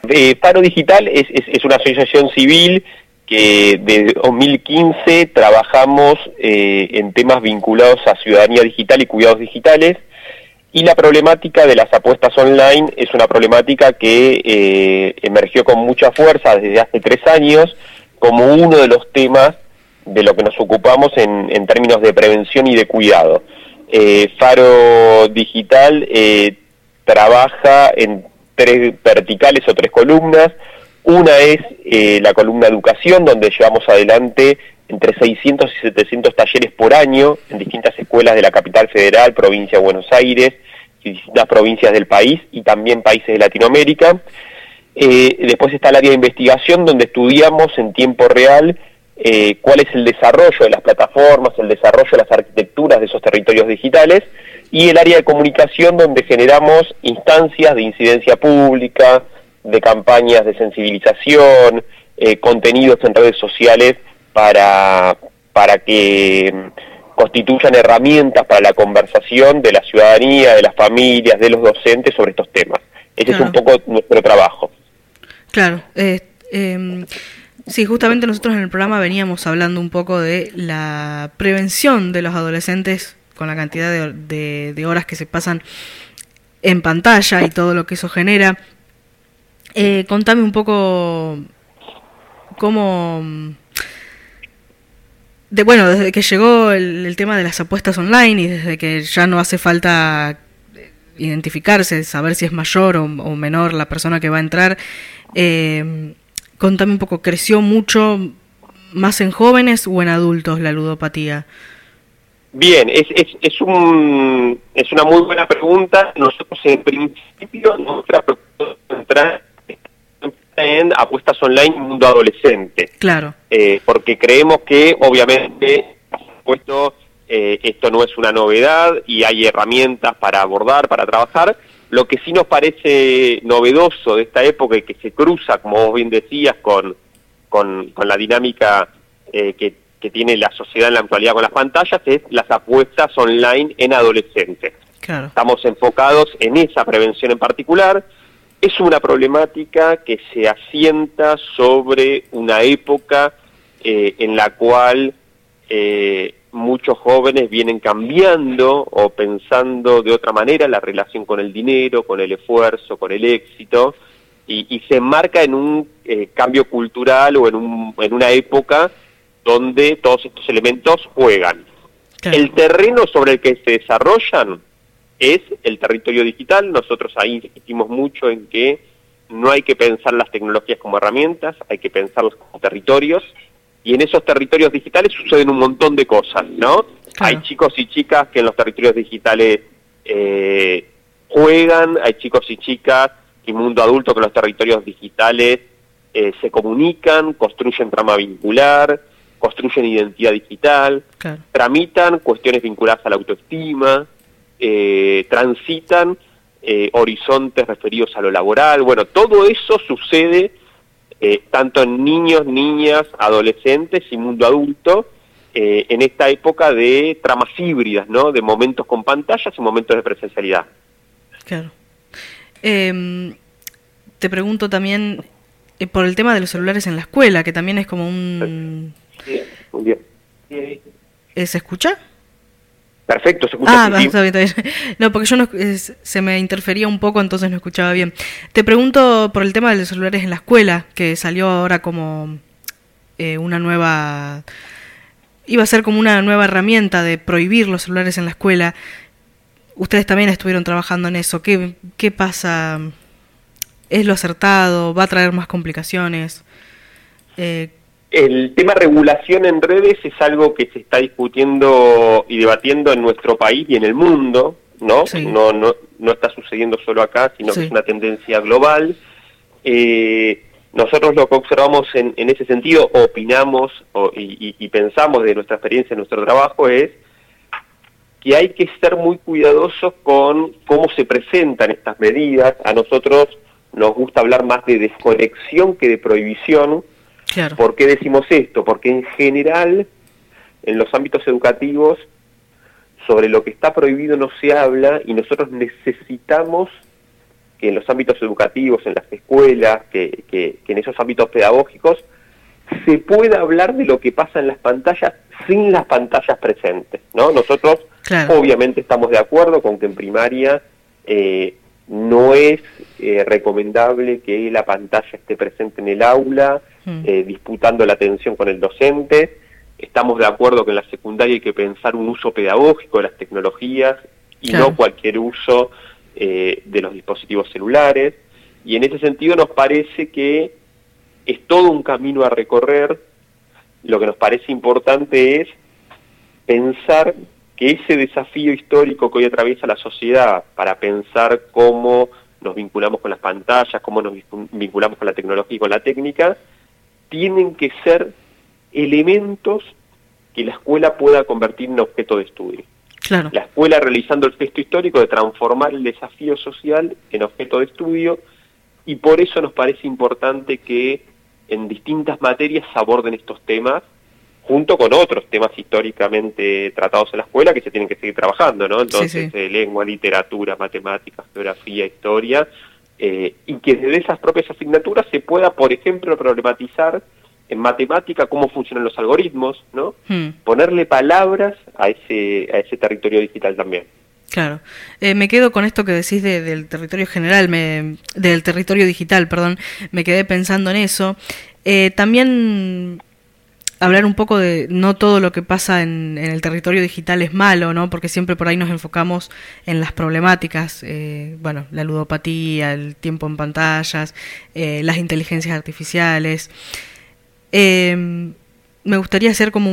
Faro Digital es una asociación civil que desde 2015 trabajamos en temas vinculados a ciudadanía digital y cuidados digitales, y la problemática de las apuestas online es una problemática que emergió con mucha fuerza desde hace 3 años como uno de los temas de lo que nos ocupamos en términos de prevención y de cuidado. Faro Digital trabaja en 3 verticales o 3 columnas. Una es la columna educación, donde llevamos adelante entre 600 y 700 talleres por año en distintas escuelas de la capital federal, provincia de Buenos Aires y distintas provincias del país y también países de Latinoamérica. Después está el área de investigación, donde estudiamos en tiempo real cuál es el desarrollo de las plataformas, el desarrollo de las arquitecturas de esos territorios digitales, y el área de comunicación, donde generamos instancias de incidencia pública, de campañas de sensibilización, contenidos en redes sociales para que constituyan herramientas para la conversación de la ciudadanía, de las familias, de los docentes sobre estos temas. Ese es un poco nuestro trabajo. Claro. Sí, justamente nosotros en el programa veníamos hablando un poco de la prevención de los adolescentes con la cantidad de horas que se pasan en pantalla y todo lo que eso genera. Contame un poco cómo... desde que llegó el tema de las apuestas online y desde que ya no hace falta identificarse, saber si es mayor o menor la persona que va a entrar, contame un poco, ¿creció mucho más en jóvenes o en adultos la ludopatía? Bien, es una muy buena pregunta. Nosotros en principio nuestra propuesta es entrar en apuestas online en mundo adolescente. Claro. Porque creemos que obviamente, por supuesto, esto no es una novedad y hay herramientas para abordar, para trabajar. Lo que sí nos parece novedoso de esta época y que se cruza, como vos bien decías, con la dinámica que tiene la sociedad en la actualidad con las pantallas, es las apuestas online en adolescentes. Claro. Estamos enfocados en esa prevención en particular. Es una problemática que se asienta sobre una época en la cual muchos jóvenes vienen cambiando o pensando de otra manera la relación con el dinero, con el esfuerzo, con el éxito, y se enmarca en un cambio cultural o en una época donde todos estos elementos juegan. Claro. El terreno sobre el que se desarrollan es el territorio digital. Nosotros ahí insistimos mucho en que no hay que pensar las tecnologías como herramientas, hay que pensarlos como territorios, y en esos territorios digitales suceden un montón de cosas, ¿no? Claro. Hay chicos y chicas que en los territorios digitales juegan, hay chicos y chicas y mundo adulto que en los territorios digitales se comunican, construyen trama vincular, construyen identidad digital, claro, tramitan cuestiones vinculadas a la autoestima, transitan horizontes referidos a lo laboral. Bueno, todo eso sucede tanto en niños, niñas, adolescentes y mundo adulto, en esta época de tramas híbridas, ¿no? De momentos con pantallas y momentos de presencialidad. Claro. Te pregunto también por el tema de los celulares en la escuela, que también es como un... Sí, muy bien. ¿Se escucha? Perfecto, se escucha. Sí. Está bien. No, porque yo no, se me interfería un poco, entonces no escuchaba bien. Te pregunto por el tema de los celulares en la escuela, que salió ahora como una nueva... Iba a ser como una nueva herramienta de prohibir los celulares en la escuela. Ustedes también estuvieron trabajando en eso. ¿Qué pasa? ¿Es lo acertado? ¿Va a traer más complicaciones? El tema regulación en redes es algo que se está discutiendo y debatiendo en nuestro país y en el mundo, ¿no? Sí. No está sucediendo solo acá, sino sí, que es una tendencia global. Nosotros lo que observamos en ese sentido, opinamos y pensamos de nuestra experiencia, en nuestro trabajo, es que hay que ser muy cuidadosos con cómo se presentan estas medidas. A nosotros nos gusta hablar más de desconexión que de prohibición. Claro. ¿Por qué decimos esto? Porque en general, en los ámbitos educativos, sobre lo que está prohibido no se habla, y nosotros necesitamos que en los ámbitos educativos, en las escuelas, que en esos ámbitos pedagógicos, se pueda hablar de lo que pasa en las pantallas sin las pantallas presentes, ¿no? Nosotros obviamente estamos de acuerdo con que en primaria no es recomendable que la pantalla esté presente en el aula, disputando la atención con el docente. Estamos de acuerdo que en la secundaria hay que pensar un uso pedagógico de las tecnologías y no cualquier uso de los dispositivos celulares. Y en ese sentido nos parece que es todo un camino a recorrer. Lo que nos parece importante es pensar que ese desafío histórico que hoy atraviesa la sociedad para pensar cómo nos vinculamos con las pantallas, cómo nos vinculamos con la tecnología y con la técnica, tienen que ser elementos que la escuela pueda convertir en objeto de estudio. Claro. La escuela realizando el gesto histórico de transformar el desafío social en objeto de estudio, y por eso nos parece importante que en distintas materias se aborden estos temas, junto con otros temas históricamente tratados en la escuela que se tienen que seguir trabajando, ¿no? Entonces, lengua, literatura, matemáticas, geografía, historia, y que desde esas propias asignaturas se pueda, por ejemplo, problematizar en matemática cómo funcionan los algoritmos, ¿no? Ponerle palabras a ese territorio digital también. Claro. Me quedo con esto que decís del territorio general, del territorio digital, perdón. Me quedé pensando en eso. También hablar un poco de no todo lo que pasa en el territorio digital es malo, ¿no? Porque siempre por ahí nos enfocamos en las problemáticas, bueno, la ludopatía, el tiempo en pantallas, las inteligencias artificiales. Me gustaría hacer como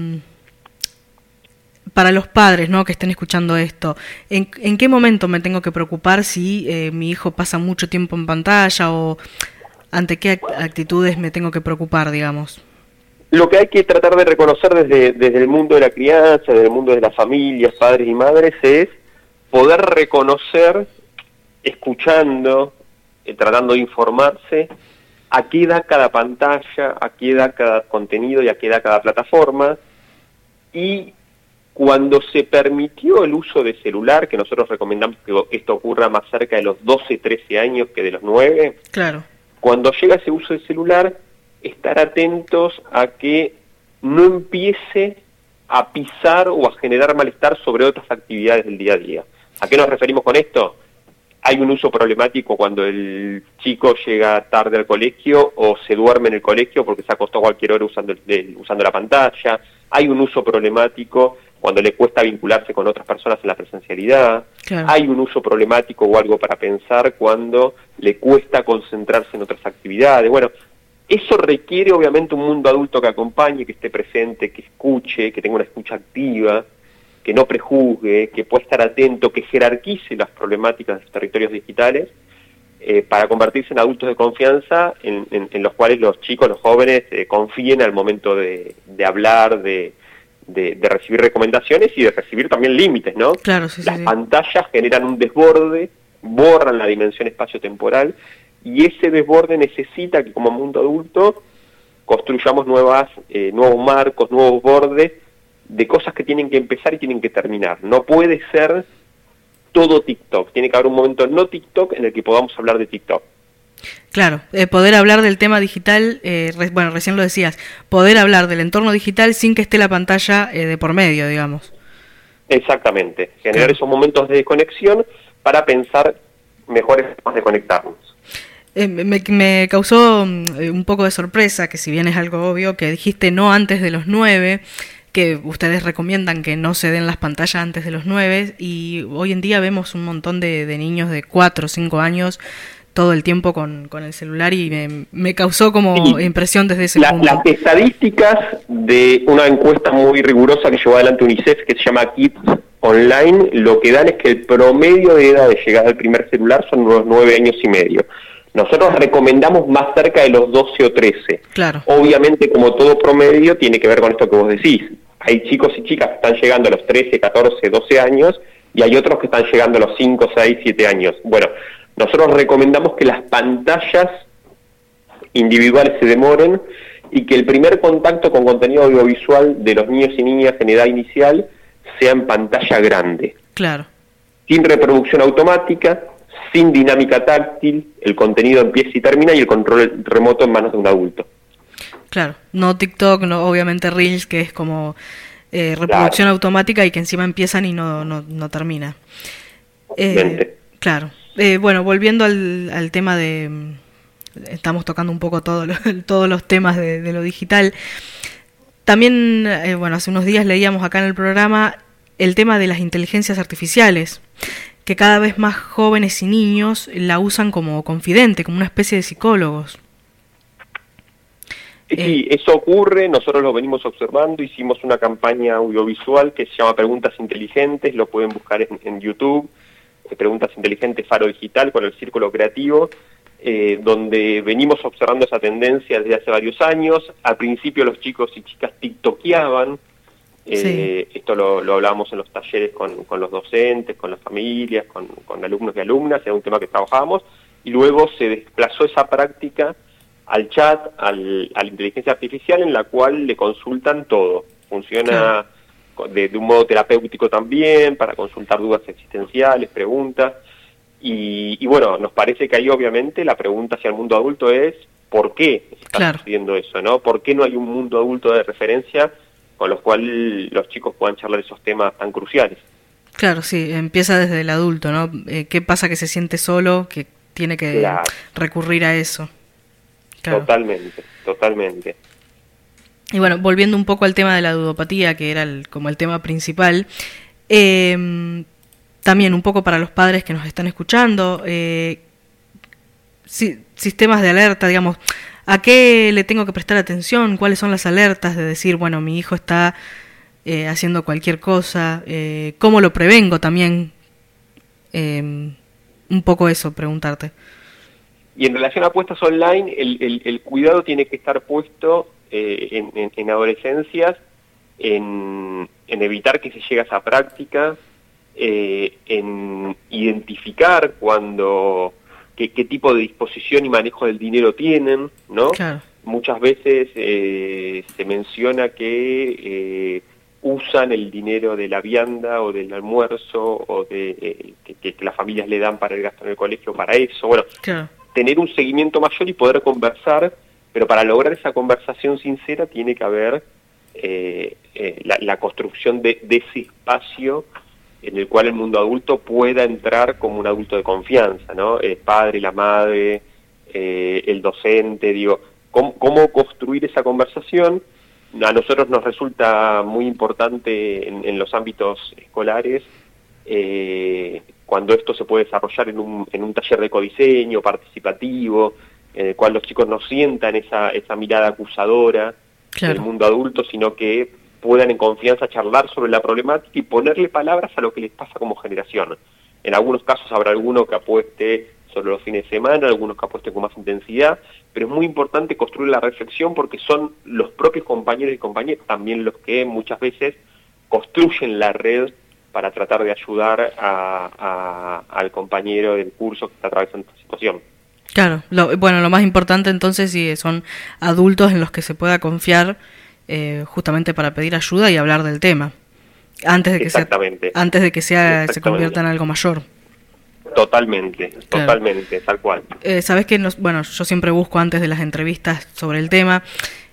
para los padres, ¿no?, que estén escuchando esto, ¿en qué momento me tengo que preocupar si mi hijo pasa mucho tiempo en pantalla, o ante qué actitudes me tengo que preocupar, digamos? Lo que hay que tratar de reconocer desde el mundo de la crianza, desde el mundo de las familias, padres y madres, es poder reconocer, escuchando, tratando de informarse, a qué da cada pantalla, a qué da cada contenido y a qué da cada plataforma. Y cuando se permitió el uso de celular, que nosotros recomendamos que esto ocurra más cerca de los 12, 13 años que de los 9, claro, cuando llega ese uso de celular, estar atentos a que no empiece a pisar o a generar malestar sobre otras actividades del día a día. ¿A qué nos referimos con esto? Hay un uso problemático cuando el chico llega tarde al colegio o se duerme en el colegio porque se acostó a cualquier hora usando la pantalla. Hay un uso problemático cuando le cuesta vincularse con otras personas en la presencialidad. Claro. Hay un uso problemático o algo para pensar cuando le cuesta concentrarse en otras actividades. Bueno, eso requiere obviamente un mundo adulto que acompañe, que esté presente, que escuche, que tenga una escucha activa, que no prejuzgue, que pueda estar atento, que jerarquice las problemáticas de los territorios digitales, para convertirse en adultos de confianza en los cuales los chicos, los jóvenes, confíen al momento de hablar, de recibir recomendaciones y de recibir también límites, ¿no? Claro, sí, las pantallas generan un desborde, borran la dimensión espacio-temporal, y ese desborde necesita que como mundo adulto construyamos nuevos marcos, nuevos bordes, de cosas que tienen que empezar y tienen que terminar. No puede ser todo TikTok. Tiene que haber un momento no TikTok en el que podamos hablar de TikTok. Claro, poder hablar del tema digital, bueno, recién lo decías, poder hablar del entorno digital sin que esté la pantalla de por medio, digamos. Exactamente. Generar esos momentos de desconexión para pensar mejores formas de conectarnos. Me causó un poco de sorpresa, que si bien es algo obvio, que dijiste no antes de los 9, que ustedes recomiendan que no se den las pantallas antes de los 9, y hoy en día vemos un montón de niños de 4 o 5 años todo el tiempo con el celular, y me causó como impresión desde ese punto. Las estadísticas de una encuesta muy rigurosa que llevó adelante UNICEF, que se llama Kids Online, lo que dan es que el promedio de edad de llegada al primer celular son unos 9 años y medio. Nosotros recomendamos más cerca de los 12 o 13. Claro. Obviamente, como todo promedio, tiene que ver con esto que vos decís. Hay chicos y chicas que están llegando a los 13, 14, 12 años, y hay otros que están llegando a los 5, 6, 7 años. Bueno, nosotros recomendamos que las pantallas individuales se demoren y que el primer contacto con contenido audiovisual de los niños y niñas en edad inicial sea en pantalla grande. Claro. Sin reproducción automática, sin dinámica táctil, el contenido empieza y termina y el control remoto en manos de un adulto. Claro, no TikTok, no, obviamente Reels, que es como reproducción automática y que encima empiezan y no termina. Claro. Bueno, volviendo al tema de... Estamos tocando un poco todos los temas de lo digital. También, bueno, hace unos días leíamos acá en el programa el tema de las inteligencias artificiales, que cada vez más jóvenes y niños la usan como confidente, como una especie de psicólogos. Sí, eso ocurre, nosotros lo venimos observando, hicimos una campaña audiovisual que se llama Preguntas Inteligentes, lo pueden buscar en YouTube, Preguntas Inteligentes Faro Digital con el Círculo Creativo, donde venimos observando esa tendencia desde hace varios años. Al principio los chicos y chicas tiktokeaban, sí. Esto lo hablábamos en los talleres con los docentes, con las familias, con alumnos y alumnas, era un tema que trabajábamos, y luego se desplazó esa práctica al chat, a la inteligencia artificial, en la cual le consultan todo. Funciona de un modo terapéutico también, para consultar dudas existenciales, preguntas, y bueno, nos parece que ahí obviamente la pregunta hacia el mundo adulto es ¿por qué está sucediendo eso, no? ¿Por qué no hay un mundo adulto de referencia con los cuales los chicos puedan charlar esos temas tan cruciales? Claro, sí, empieza desde el adulto, ¿no? ¿Qué pasa que se siente solo, que tiene que recurrir a eso? Claro. Totalmente. Y bueno, volviendo un poco al tema de la ludopatía, que era como el tema principal, también un poco para los padres que nos están escuchando, sistemas de alerta, digamos, ¿a qué le tengo que prestar atención? ¿Cuáles son las alertas de decir, bueno, mi hijo está haciendo cualquier cosa? ¿Cómo lo prevengo también? Un poco eso, preguntarte. Y en relación a apuestas online, el cuidado tiene que estar puesto en adolescencias, en evitar que se llegue a esa práctica, en identificar qué tipo de disposición y manejo del dinero tienen, ¿no? Claro. Muchas veces se menciona que usan el dinero de la vianda o del almuerzo o que las familias le dan para el gasto en el colegio para eso. Bueno, claro. Tener un seguimiento mayor y poder conversar, pero para lograr esa conversación sincera tiene que haber la construcción de ese espacio en el cual el mundo adulto pueda entrar como un adulto de confianza, ¿no? El padre, la madre, el docente, digo, ¿cómo construir esa conversación? A nosotros nos resulta muy importante en los ámbitos escolares, cuando esto se puede desarrollar en un taller de codiseño participativo, en el cual los chicos no sientan esa mirada acusadora del mundo adulto, sino que puedan en confianza charlar sobre la problemática y ponerle palabras a lo que les pasa como generación. En algunos casos habrá alguno que apueste sobre los fines de semana, algunos que apuesten con más intensidad, pero es muy importante construir la reflexión porque son los propios compañeros y compañeras también los que muchas veces construyen la red para tratar de ayudar al compañero del curso que está atravesando esta situación. Claro, lo más importante entonces sí son adultos en los que se pueda confiar, justamente para pedir ayuda y hablar del tema antes de que se convierta en algo mayor. Totalmente, tal cual. Sabes que yo siempre busco antes de las entrevistas sobre el tema,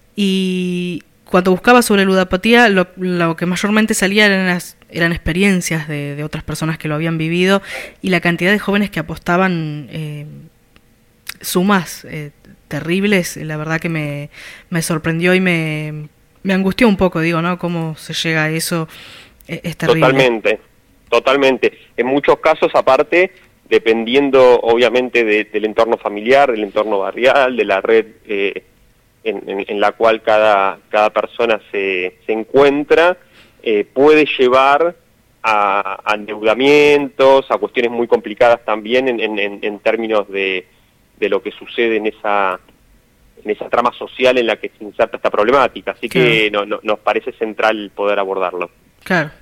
y cuando buscaba sobre ludopatía lo que mayormente salía eran experiencias de otras personas que lo habían vivido, y la cantidad de jóvenes que apostaban sumas terribles, la verdad que me sorprendió y me angustió un poco, digo, ¿no? Cómo se llega a eso, es terrible. Totalmente. En muchos casos, aparte, dependiendo obviamente del entorno familiar, del entorno barrial, de la red en la cual cada persona se encuentra, puede llevar a endeudamientos, a cuestiones muy complicadas también en términos de lo que sucede en esa trama social en la que se inserta esta problemática, así que nos parece central poder abordarlo. Claro.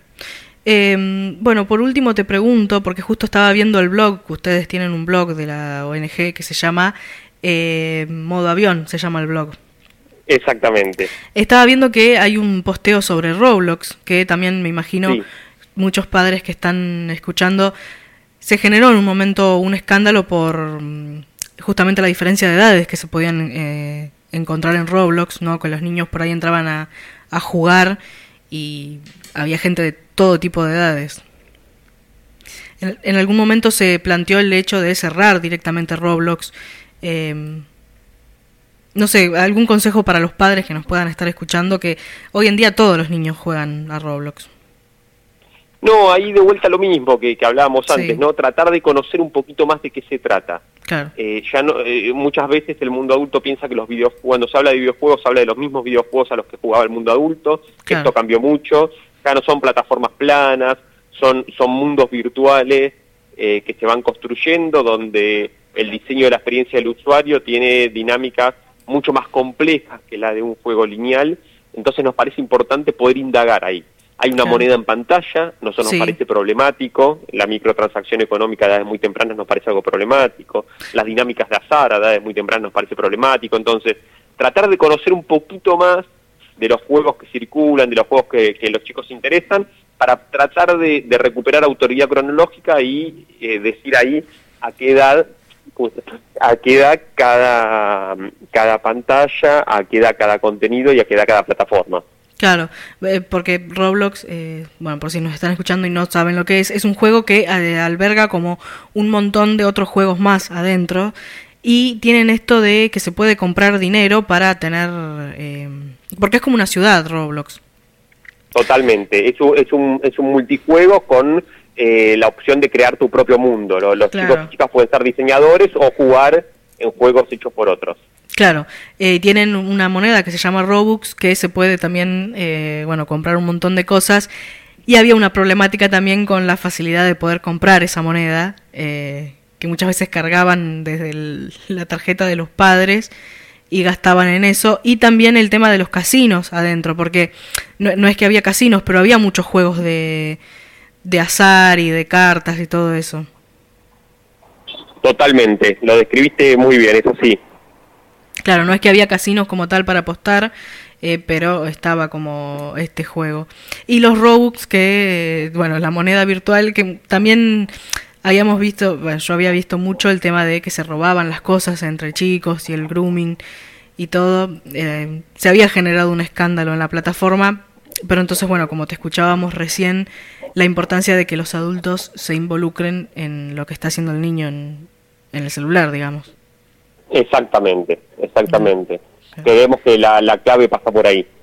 Por último te pregunto, porque justo estaba viendo el blog, que ustedes tienen un blog de la ONG que se llama Modo Avión, se llama el blog. Exactamente. Estaba viendo que hay un posteo sobre Roblox, que también me imagino muchos padres que están escuchando se generó en un momento un escándalo por justamente la diferencia de edades que se podían encontrar en Roblox, ¿no? Que los niños por ahí entraban a jugar y había gente de todo tipo de edades. En algún momento se planteó el hecho de cerrar directamente Roblox. No sé, algún consejo para los padres que nos puedan estar escuchando, que hoy en día todos los niños juegan a Roblox. No, ahí de vuelta lo mismo que hablábamos antes, ¿no? Tratar de conocer un poquito más de qué se trata. Claro. Ya no, muchas veces el mundo adulto piensa que los videojuegos, cuando se habla de videojuegos, se habla de los mismos videojuegos a los que jugaba el mundo adulto. Claro. Esto cambió mucho. Ya no son plataformas planas, son mundos virtuales que se van construyendo, donde el diseño de la experiencia del usuario tiene dinámicas mucho más complejas que la de un juego lineal. Entonces nos parece importante poder indagar ahí. Hay una moneda en pantalla, nosotros nos parece problemático, la microtransacción económica a edades muy tempranas nos parece algo problemático, las dinámicas de azar a edades muy tempranas nos parece problemático. Entonces, tratar de conocer un poquito más de los juegos que circulan, de los juegos que los chicos interesan, para tratar de recuperar autoridad cronológica y decir ahí a qué edad cada pantalla, a qué edad cada contenido y a qué edad cada plataforma. Claro, porque Roblox, bueno, por si nos están escuchando y no saben lo que es un juego que alberga como un montón de otros juegos más adentro, y tienen esto de que se puede comprar dinero para tener, porque es como una ciudad Roblox. Totalmente, es un multijuego con la opción de crear tu propio mundo. Los chicos y chicas pueden ser diseñadores o jugar en juegos hechos por otros. Claro, tienen una moneda que se llama Robux, que se puede también, comprar un montón de cosas, y había una problemática también con la facilidad de poder comprar esa moneda, que muchas veces cargaban desde la tarjeta de los padres y gastaban en eso, y también el tema de los casinos adentro, porque no es que había casinos, pero había muchos juegos de azar y de cartas y todo eso. Totalmente, lo describiste muy bien, eso sí. Claro, no es que había casinos como tal para apostar, pero estaba como este juego. Y los Robux, que, la moneda virtual, que también habíamos visto, yo había visto mucho el tema de que se robaban las cosas entre chicos y el grooming y todo. Se había generado un escándalo en la plataforma, pero entonces, como te escuchábamos recién, la importancia de que los adultos se involucren en lo que está haciendo el niño en el celular, digamos. Exactamente. Creemos que la clave pasa por ahí.